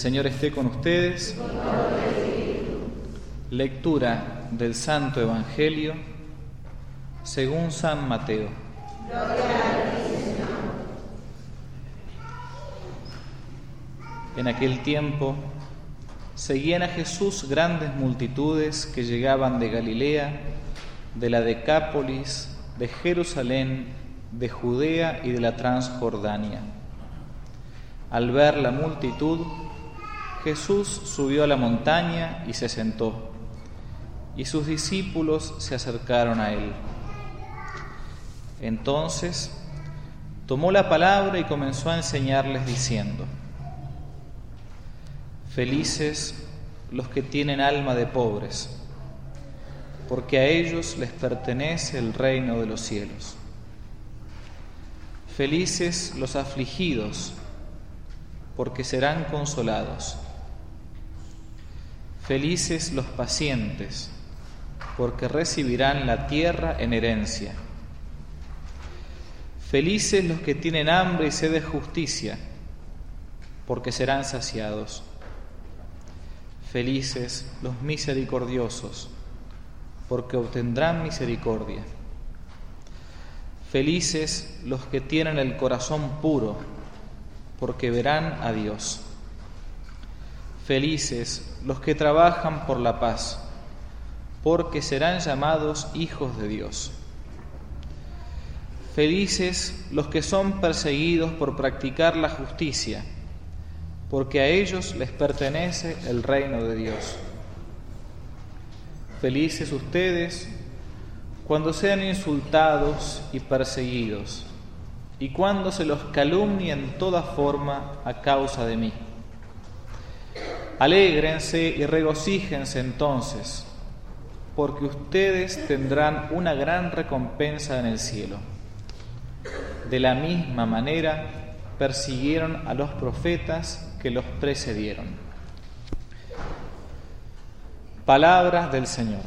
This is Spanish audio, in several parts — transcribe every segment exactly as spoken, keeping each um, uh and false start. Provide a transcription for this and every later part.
Señor esté con ustedes. Lectura del Santo Evangelio según San Mateo. En aquel tiempo seguían a Jesús grandes multitudes que llegaban de Galilea, de la Decápolis, de Jerusalén, de Judea y de la Transjordania. Al ver la multitud, Jesús subió a la montaña y se sentó, y sus discípulos se acercaron a él. Entonces tomó la palabra y comenzó a enseñarles diciendo: Felices los que tienen alma de pobres, porque a ellos les pertenece el reino de los cielos. Felices los afligidos, porque serán consolados. Felices los pacientes, porque recibirán la tierra en herencia. Felices los que tienen hambre y sed de justicia, porque serán saciados. Felices los misericordiosos, porque obtendrán misericordia. Felices los que tienen el corazón puro, porque verán a Dios. Felices los que trabajan por la paz, porque serán llamados hijos de Dios. Felices los que son perseguidos por practicar la justicia, porque a ellos les pertenece el reino de Dios. Felices ustedes cuando sean insultados y perseguidos, y cuando se los calumnie en toda forma a causa de mí. Alégrense y regocíjense entonces, porque ustedes tendrán una gran recompensa en el cielo. De la misma manera persiguieron a los profetas que los precedieron. Palabras del Señor.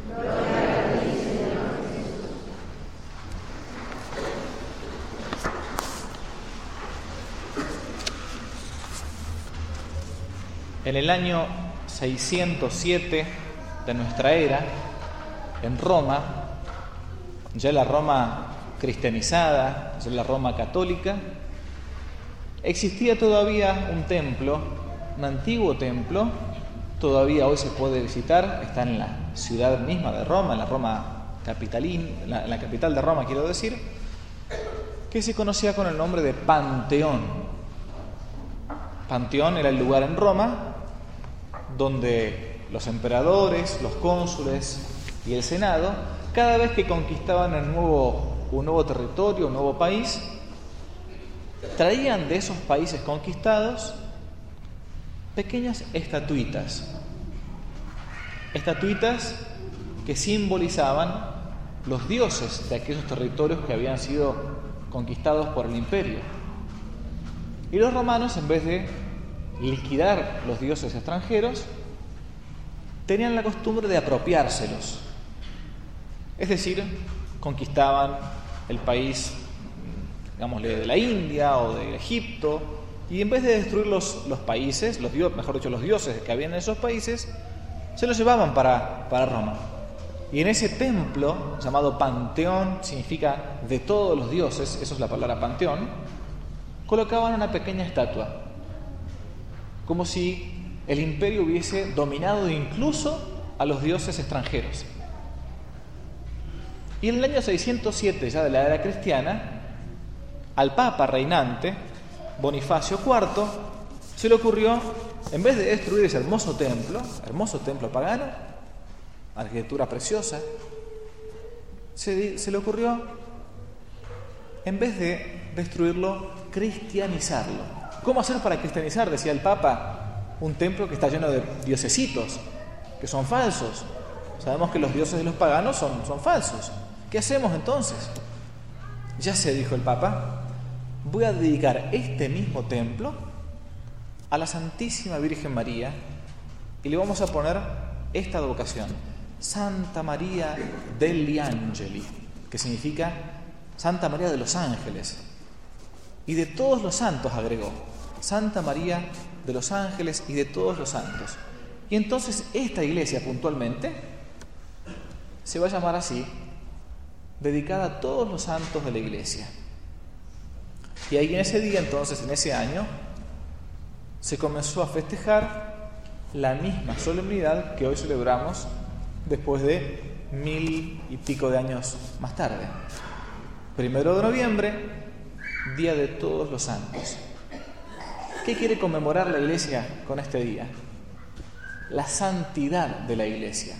En el año seiscientos siete de nuestra era, en Roma, ya la Roma cristianizada, ya la Roma católica, existía todavía un templo, un antiguo templo, todavía hoy se puede visitar, está en la ciudad misma de Roma, en la Roma capitalín, la, la capital de Roma quiero decir, que se conocía con el nombre de Panteón. Panteón era el lugar en Roma donde los emperadores, los cónsules y el Senado, cada vez que conquistaban un nuevo, un nuevo territorio, un nuevo país, traían de esos países conquistados pequeñas estatuitas, estatuitas que simbolizaban los dioses de aquellos territorios que habían sido conquistados por el imperio. Y los romanos, en vez de liquidar los dioses extranjeros, tenían la costumbre de apropiárselos. Es decir, conquistaban el país, digámosle, de la India o de Egipto, y en vez de destruir los, los países, los dios, mejor dicho, los dioses que habían en esos países, se los llevaban para, para Roma. Y en ese templo, llamado Panteón, significa de todos los dioses, eso es la palabra panteón, colocaban una pequeña estatua, como si el imperio hubiese dominado incluso a los dioses extranjeros. Y en el año seiscientos siete, ya de la era cristiana, al Papa reinante, Bonifacio cuarto, se le ocurrió, en vez de destruir ese hermoso templo, hermoso templo pagano, arquitectura preciosa, se, se le ocurrió, en vez de destruirlo, cristianizarlo. ¿Cómo hacer para cristianizar, decía el Papa, un templo que está lleno de diosesitos, que son falsos? Sabemos que los dioses de los paganos son, son falsos. ¿Qué hacemos entonces? Ya sé, dijo el Papa, voy a dedicar este mismo templo a la Santísima Virgen María y le vamos a poner esta advocación: Santa María degli Angeli, que significa Santa María de los Ángeles. Y de todos los santos, agregó, Santa María de los ángeles y de todos los santos. Y entonces esta iglesia puntualmente se va a llamar así, dedicada a todos los santos de la iglesia. Y ahí en ese día, entonces, en ese año, se comenzó a festejar la misma solemnidad que hoy celebramos después de mil y pico de años más tarde. Primero de noviembre, Día de Todos los Santos. ¿Qué quiere conmemorar la iglesia con este día? La santidad de la iglesia.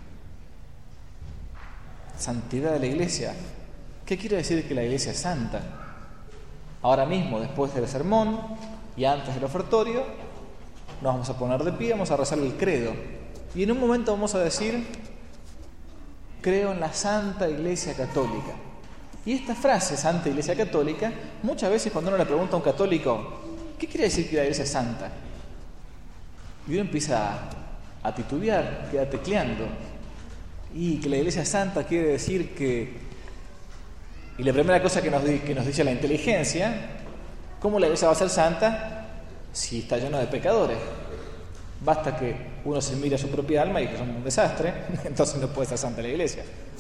Santidad de la iglesia. ¿Qué quiere decir que la iglesia es santa? Ahora mismo, después del sermón y antes del ofertorio, nos vamos a poner de pie, vamos a rezar el credo. Y en un momento vamos a decir, creo en la Santa Iglesia Católica. Y esta frase, Santa Iglesia Católica, muchas veces cuando uno le pregunta a un católico, ¿qué quiere decir que la iglesia es santa? Y uno empieza a, a titubear, queda tecleando. Y que la iglesia es santa quiere decir que... Y la primera cosa que nos, que nos dice la inteligencia, ¿cómo la iglesia va a ser santa si está lleno de pecadores? Basta que uno se mire a su propia alma y que son un desastre, entonces no puede ser santa la iglesia.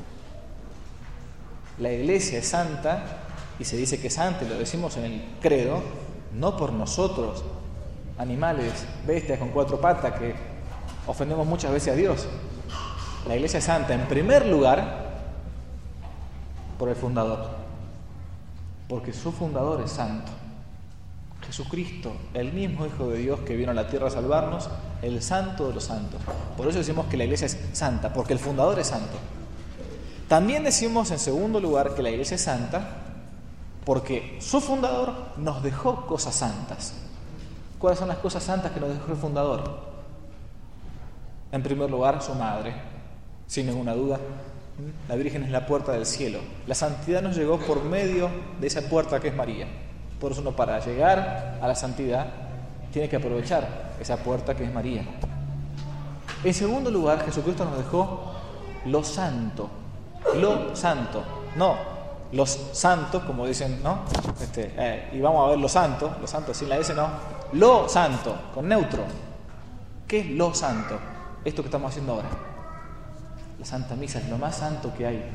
La iglesia es santa, y se dice que es santa, y lo decimos en el credo, no por nosotros, animales, bestias con cuatro patas, que ofendemos muchas veces a Dios. La iglesia es santa, en primer lugar, por el fundador, porque su fundador es santo. Jesucristo, el mismo Hijo de Dios que vino a la tierra a salvarnos, el santo de los santos. Por eso decimos que la iglesia es santa, porque el fundador es santo. También decimos en segundo lugar que la iglesia es santa porque su fundador nos dejó cosas santas. ¿Cuáles son las cosas santas que nos dejó el fundador? En primer lugar, su madre, sin ninguna duda. La Virgen es la puerta del cielo. La santidad nos llegó por medio de esa puerta que es María. Por eso uno, para llegar a la santidad, tiene que aprovechar esa puerta que es María. En segundo lugar, Jesucristo nos dejó lo santo. Lo santo. No los santos, como dicen, ¿no? Este, eh, y vamos a ver lo santo. Lo santo sin la S, no. Lo santo, con neutro. ¿Qué es lo santo? Esto que estamos haciendo ahora. La Santa Misa es lo más santo que hay.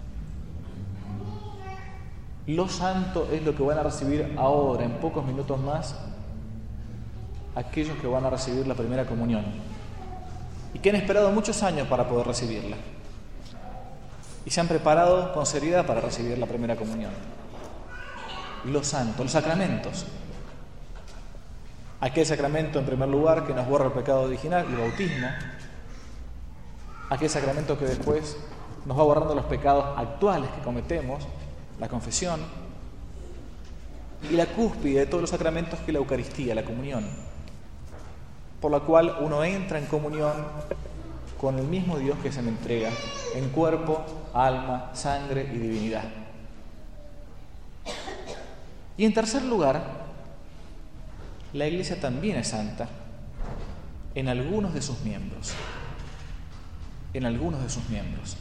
Lo santo es lo que van a recibir ahora, en pocos minutos más, aquellos que van a recibir la primera comunión y que han esperado muchos años para poder recibirla y se han preparado con seriedad para recibir la primera comunión. Lo santo, los sacramentos. Aquel sacramento, en primer lugar, que nos borra el pecado original, el bautismo. Aquel sacramento que después nos va borrando los pecados actuales que cometemos, la confesión. Y la cúspide de todos los sacramentos, que es la Eucaristía, la comunión, por la cual uno entra en comunión con el mismo Dios que se me entrega en cuerpo, alma, sangre y divinidad. Y en tercer lugar, la Iglesia también es santa en algunos de sus miembros. En algunos de sus miembros.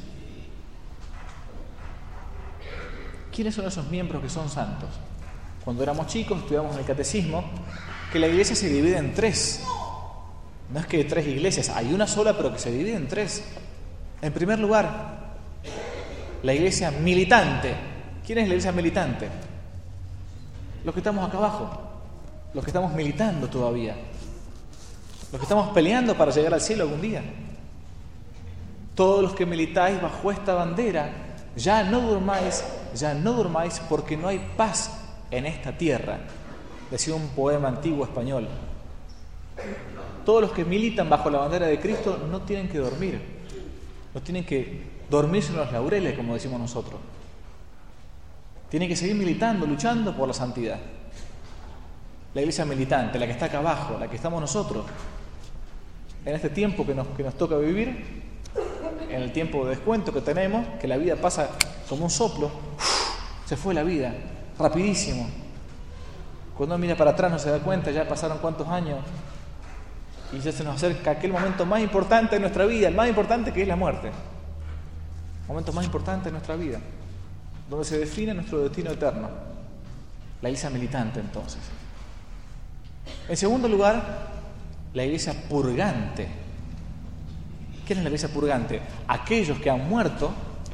¿Quiénes son esos miembros que son santos? Cuando éramos chicos estudiamos en el catecismo que la iglesia se divide en tres. No es que hay tres iglesias, hay una sola, pero que se divide en tres. En primer lugar, la iglesia militante. ¿Quién es la iglesia militante? Los que estamos acá abajo, los que estamos militando todavía, los que estamos peleando para llegar al cielo algún día. Todos los que militáis bajo esta bandera, ya no durmáis, ya no durmáis porque no hay paz en esta tierra, decía un poema antiguo español. Todos los que militan bajo la bandera de Cristo no tienen que dormir, no tienen que dormirse en los laureles, como decimos nosotros. Tienen que seguir militando, luchando por la santidad. La iglesia militante, la que está acá abajo, la que estamos nosotros, en este tiempo que nos, que nos toca vivir, en el tiempo de descuento que tenemos, que la vida pasa como un soplo, se fue la vida, rapidísimo. Cuando uno mira para atrás no se da cuenta, ya pasaron cuántos años, y ya se nos acerca aquel momento más importante de nuestra vida, el más importante, que es la muerte. El momento más importante de nuestra vida, donde se define nuestro destino eterno. La iglesia militante, entonces. En segundo lugar, la iglesia purgante. ¿Qué es la iglesia purgante? Aquellos que han muerto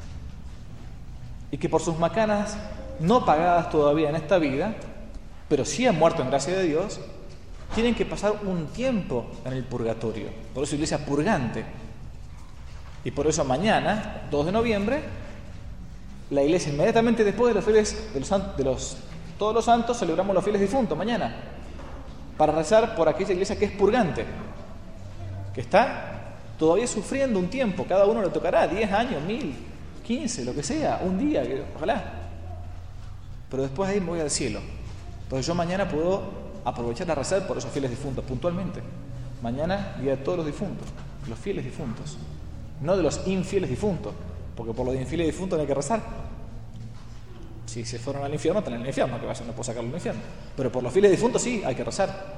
y que por sus macanas no pagadas todavía en esta vida, pero sí han muerto en gracia de Dios, tienen que pasar un tiempo en el purgatorio. Por eso iglesia purgante. Y por eso mañana, dos de noviembre, la iglesia inmediatamente después de los fieles, de los, de los todos los santos, celebramos los fieles difuntos mañana, para rezar por aquella iglesia que es purgante, que está todavía sufriendo un tiempo. Cada uno le tocará diez años, mil, quince, lo que sea, un día, ojalá. Pero después ahí me voy al cielo. Entonces yo mañana puedo aprovechar a rezar por esos fieles difuntos puntualmente. Mañana, día de todos los difuntos, los fieles difuntos, no de los infieles difuntos, porque por los infieles difuntos no hay que rezar. Si se fueron al infierno, están en el infierno, que vayan, no puedo sacarlo del infierno. Pero por los fieles difuntos sí, hay que rezar.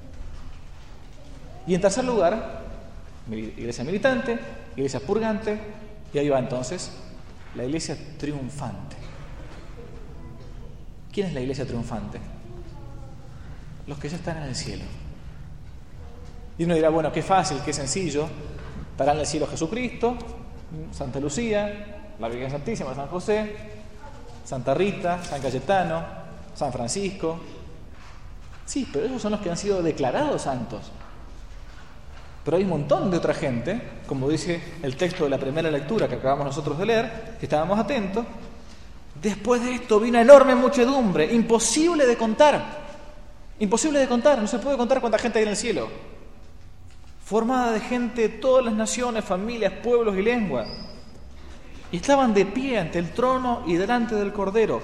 Y en tercer lugar, iglesia militante, iglesia purgante, y ahí va entonces la iglesia triunfante. ¿Quién es la iglesia triunfante? Los que ya están en el cielo. Y uno dirá, bueno, qué fácil, qué sencillo. Estará en el cielo Jesucristo, Santa Lucía, la Virgen Santísima, San José, Santa Rita, San Cayetano, San Francisco. Sí, pero esos son los que han sido declarados santos. Pero hay un montón de otra gente, como dice el texto de la primera lectura que acabamos nosotros de leer, que estábamos atentos. Después de esto vino enorme muchedumbre, imposible de contar. Imposible de contar, no se puede contar cuánta gente hay en el cielo. Formada de gente de todas las naciones, familias, pueblos y lenguas. Y estaban de pie ante el trono y delante del Cordero.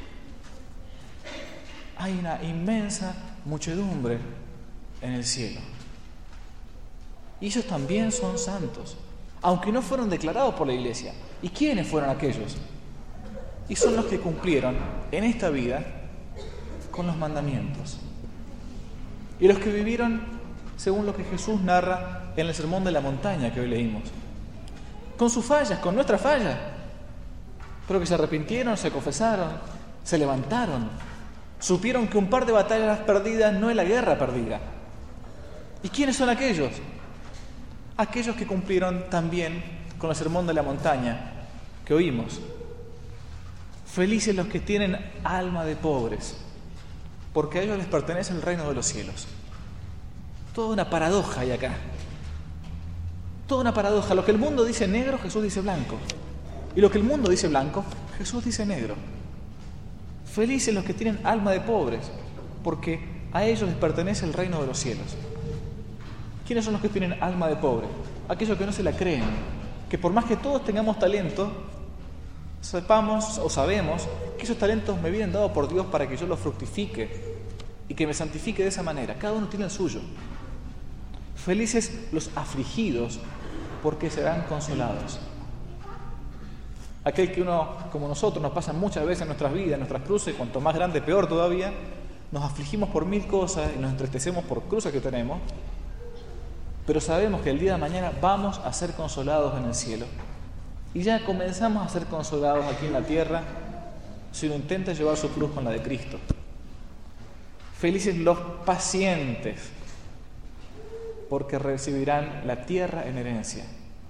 Hay una inmensa muchedumbre en el cielo. Y ellos también son santos, aunque no fueron declarados por la iglesia. ¿Y quiénes fueron aquellos? Y son los que cumplieron en esta vida con los mandamientos. Y los que vivieron según lo que Jesús narra en el Sermón de la Montaña que hoy leímos. Con sus fallas, con nuestras fallas, pero que se arrepintieron, se confesaron, se levantaron, supieron que un par de batallas perdidas no es la guerra perdida. ¿Y quiénes son aquellos? Aquellos que cumplieron también con el Sermón de la Montaña que oímos. Felices los que tienen alma de pobres, porque a ellos les pertenece el reino de los cielos. Toda una paradoja hay acá. Toda una paradoja. Lo que el mundo dice negro, Jesús dice blanco. Y lo que el mundo dice blanco, Jesús dice negro. Felices los que tienen alma de pobres, porque a ellos les pertenece el reino de los cielos. ¿Quiénes son los que tienen alma de pobre? Aquellos que no se la creen, que por más que todos tengamos talento, sepamos o sabemos que esos talentos me vienen dados por Dios para que yo los fructifique y que me santifique de esa manera. Cada uno tiene el suyo. Felices los afligidos, porque serán consolados. Aquel que uno, como nosotros, nos pasa muchas veces en nuestras vidas, en nuestras cruces, cuanto más grande, peor todavía, nos afligimos por mil cosas y nos entristecemos por cruces que tenemos, pero sabemos que el día de mañana vamos a ser consolados en el cielo. Y ya comenzamos a ser consolados aquí en la tierra si uno intenta llevar su cruz con la de Cristo. Felices los pacientes, porque recibirán la tierra en herencia.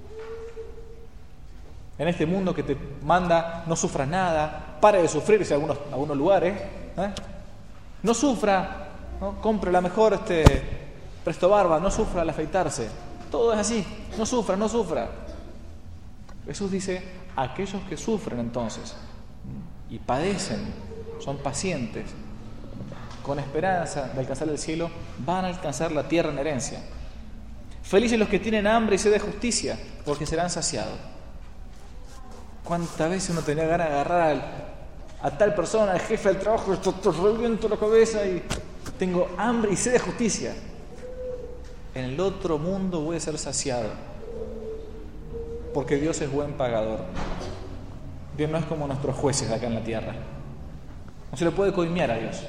En este mundo que te manda, no sufras nada, pare de sufrirse en algunos, algunos lugares, ¿eh? No sufra, ¿no? Compre la mejor este, presto barba, no sufra al afeitarse. Todo es así, no sufra, no sufra. Jesús dice, aquellos que sufren entonces y padecen, son pacientes, con esperanza de alcanzar el cielo, van a alcanzar la tierra en herencia. Felices los que tienen hambre y sed de justicia, porque serán saciados. ¿Cuántas veces uno tenía ganas de agarrar al, a tal persona, al jefe del trabajo, esto te reviento la cabeza y tengo hambre y sed de justicia? En el otro mundo voy a ser saciado, porque Dios es buen pagador. Dios no es como nuestros jueces de acá en la tierra. No se le puede coimear a Dios.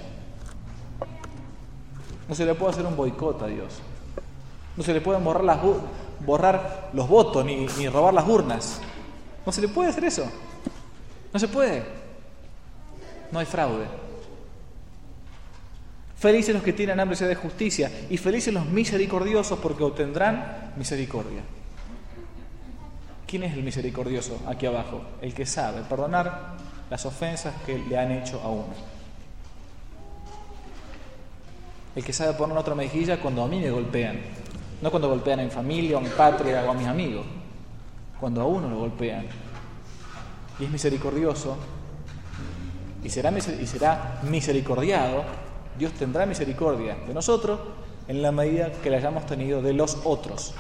No se le puede hacer un boicot a Dios. No se le pueden borrar, las, borrar los votos ni, ni robar las urnas. No se le puede hacer eso. No se puede. No hay fraude. Felices los que tienen hambre y sed de justicia, y felices los misericordiosos, porque obtendrán misericordia. ¿Quién es el misericordioso aquí abajo? El que sabe perdonar las ofensas que le han hecho a uno. El que sabe poner otra mejilla cuando a mí me golpean. No cuando golpean a mi familia, o a mi patria, o a mis amigos. Cuando a uno lo golpean. Y es misericordioso, y será, y será misericordiado. Dios tendrá misericordia de nosotros en la medida que la hayamos tenido de los otros.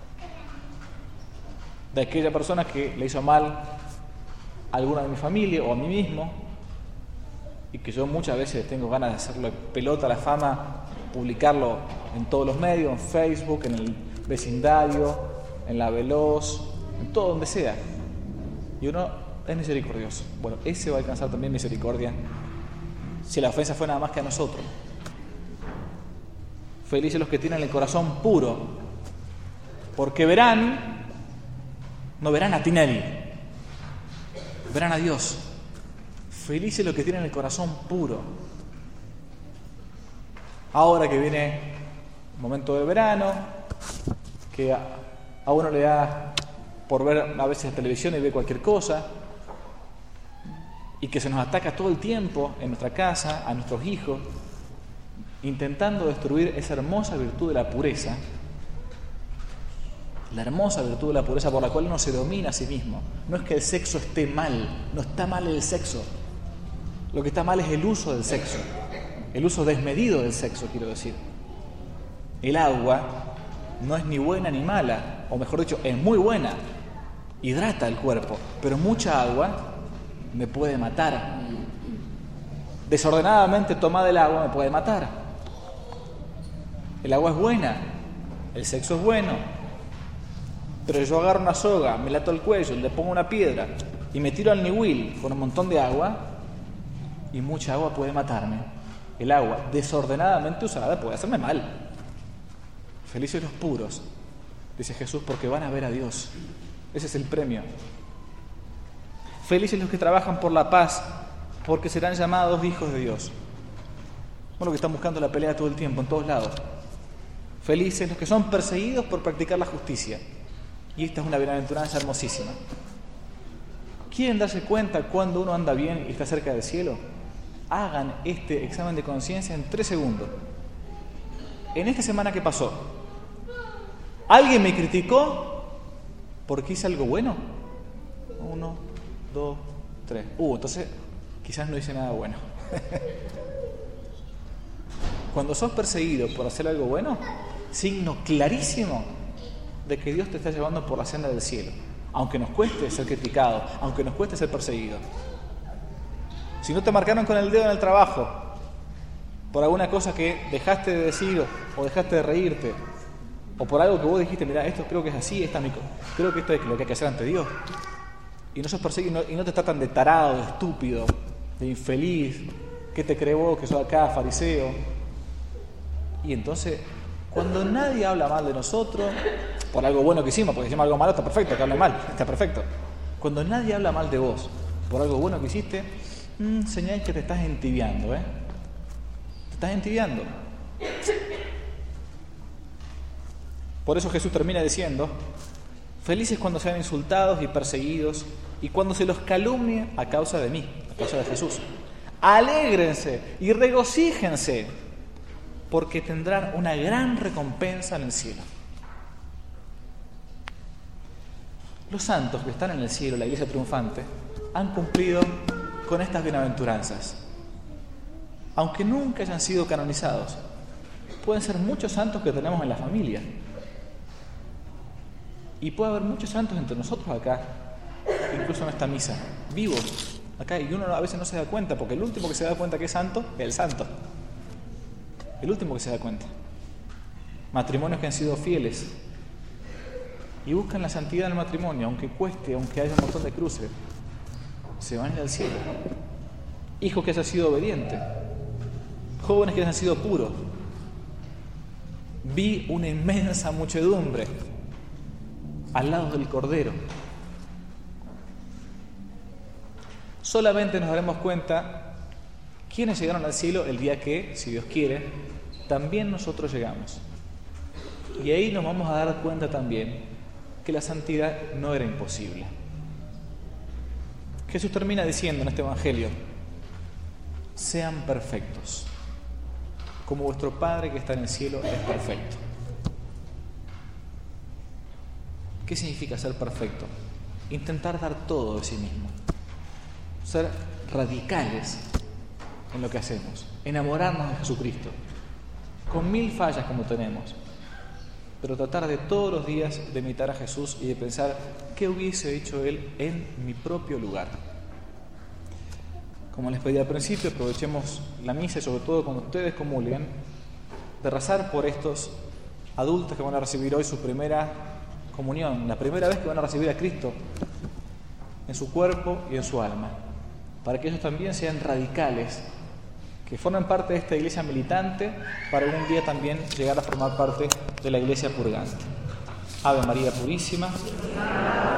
De aquella persona que le hizo mal a alguna de mi familia o a mí mismo, y que yo muchas veces tengo ganas de hacerle pelota a la fama, publicarlo en todos los medios, en Facebook, en el vecindario, en la Veloz, en todo donde sea. Y uno es misericordioso. Bueno, ese va a alcanzar también misericordia si la ofensa fue nada más que a nosotros. Felices los que tienen el corazón puro, porque verán, no verán a Tinelli, verán a Dios. Felices los que tienen el corazón puro. Ahora que viene el momento del verano, que a, a uno le da por ver a veces televisión y ve cualquier cosa, y que se nos ataca todo el tiempo en nuestra casa, a nuestros hijos, intentando destruir esa hermosa virtud de la pureza, la hermosa virtud de la pureza por la cual uno se domina a sí mismo. No es que el sexo esté mal, no está mal el sexo. Lo que está mal es el uso del sexo, el uso desmedido del sexo, quiero decir. El agua no es ni buena ni mala, o mejor dicho, es muy buena, hidrata el cuerpo, pero mucha agua me puede matar. Desordenadamente tomada el agua me puede matar. El agua es buena, el sexo es bueno, pero yo agarro una soga, me la ato al cuello, le pongo una piedra y me tiro al niwil con un montón de agua, y mucha agua puede matarme. El agua desordenadamente usada puede hacerme mal. Felices los puros, dice Jesús, porque van a ver a Dios. Ese es el premio. Felices los que trabajan por la paz, porque serán llamados hijos de Dios. Bueno, que están buscando la pelea todo el tiempo, en todos lados. Felices los que son perseguidos por practicar la justicia. Y esta es una bienaventuranza hermosísima. ¿Quieren darse cuenta cuando uno anda bien y está cerca del cielo? Hagan este examen de conciencia en tres segundos. En esta semana que pasó, ¿alguien me criticó porque hice algo bueno? Uno, dos, tres. Uh, entonces quizás no hice nada bueno. Cuando sos perseguido por hacer algo bueno, signo clarísimo de que Dios te está llevando por la senda del cielo, aunque nos cueste ser criticado, aunque nos cueste ser perseguido. Si no te marcaron con el dedo en el trabajo por alguna cosa que dejaste de decir o dejaste de reírte, o por algo que vos dijiste, mira, esto creo que es así, esta es mi, creo que esto es lo que hay que hacer ante Dios, y no sos perseguido y no te tratan de tarado, de estúpido, de infeliz, ¿qué te crees vos que sos acá, fariseo? Y entonces, cuando nadie habla mal de nosotros, por algo bueno que hicimos, porque hicimos algo malo, está perfecto, que hable mal, está perfecto. Cuando nadie habla mal de vos, por algo bueno que hiciste, mmm, señal que te estás entibiando, ¿eh? Te estás entibiando. Por eso Jesús termina diciendo, felices cuando sean insultados y perseguidos, y cuando se los calumnie a causa de mí, a causa de Jesús. Alégrense y regocíjense, porque tendrán una gran recompensa en el cielo. Los santos que están en el cielo, la iglesia triunfante, han cumplido con estas bienaventuranzas. Aunque nunca hayan sido canonizados, pueden ser muchos santos que tenemos en la familia. Y puede haber muchos santos entre nosotros acá, incluso en esta misa, vivos acá, y uno a veces no se da cuenta, porque el último que se da cuenta que es santo es el santo. El último que se da cuenta. Matrimonios que han sido fieles y buscan la santidad del matrimonio, aunque cueste, aunque haya un montón de cruces, se van a ir al cielo. Hijos que hayan sido obedientes, jóvenes que hayan sido puros. Vi una inmensa muchedumbre al lado del Cordero. Solamente nos daremos cuenta quienes llegaron al cielo el día que, si Dios quiere, también nosotros llegamos. Y ahí nos vamos a dar cuenta también que la santidad no era imposible. Jesús termina diciendo en este Evangelio: sean perfectos, como vuestro Padre que está en el cielo es perfecto. ¿Qué significa ser perfecto? Intentar dar todo de sí mismo, ser radicales en lo que hacemos, enamorarnos de Jesucristo, con mil fallas como tenemos, pero tratar de todos los días de imitar a Jesús y de pensar qué hubiese hecho Él en mi propio lugar. Como les pedí al principio, aprovechemos la misa y sobre todo cuando ustedes comulguen, de rezar por estos adultos que van a recibir hoy su primera comunión, la primera vez que van a recibir a Cristo en su cuerpo y en su alma, para que ellos también sean radicales, que formen parte de esta iglesia militante, para algún día también llegar a formar parte de la iglesia purgante. Ave María Purísima.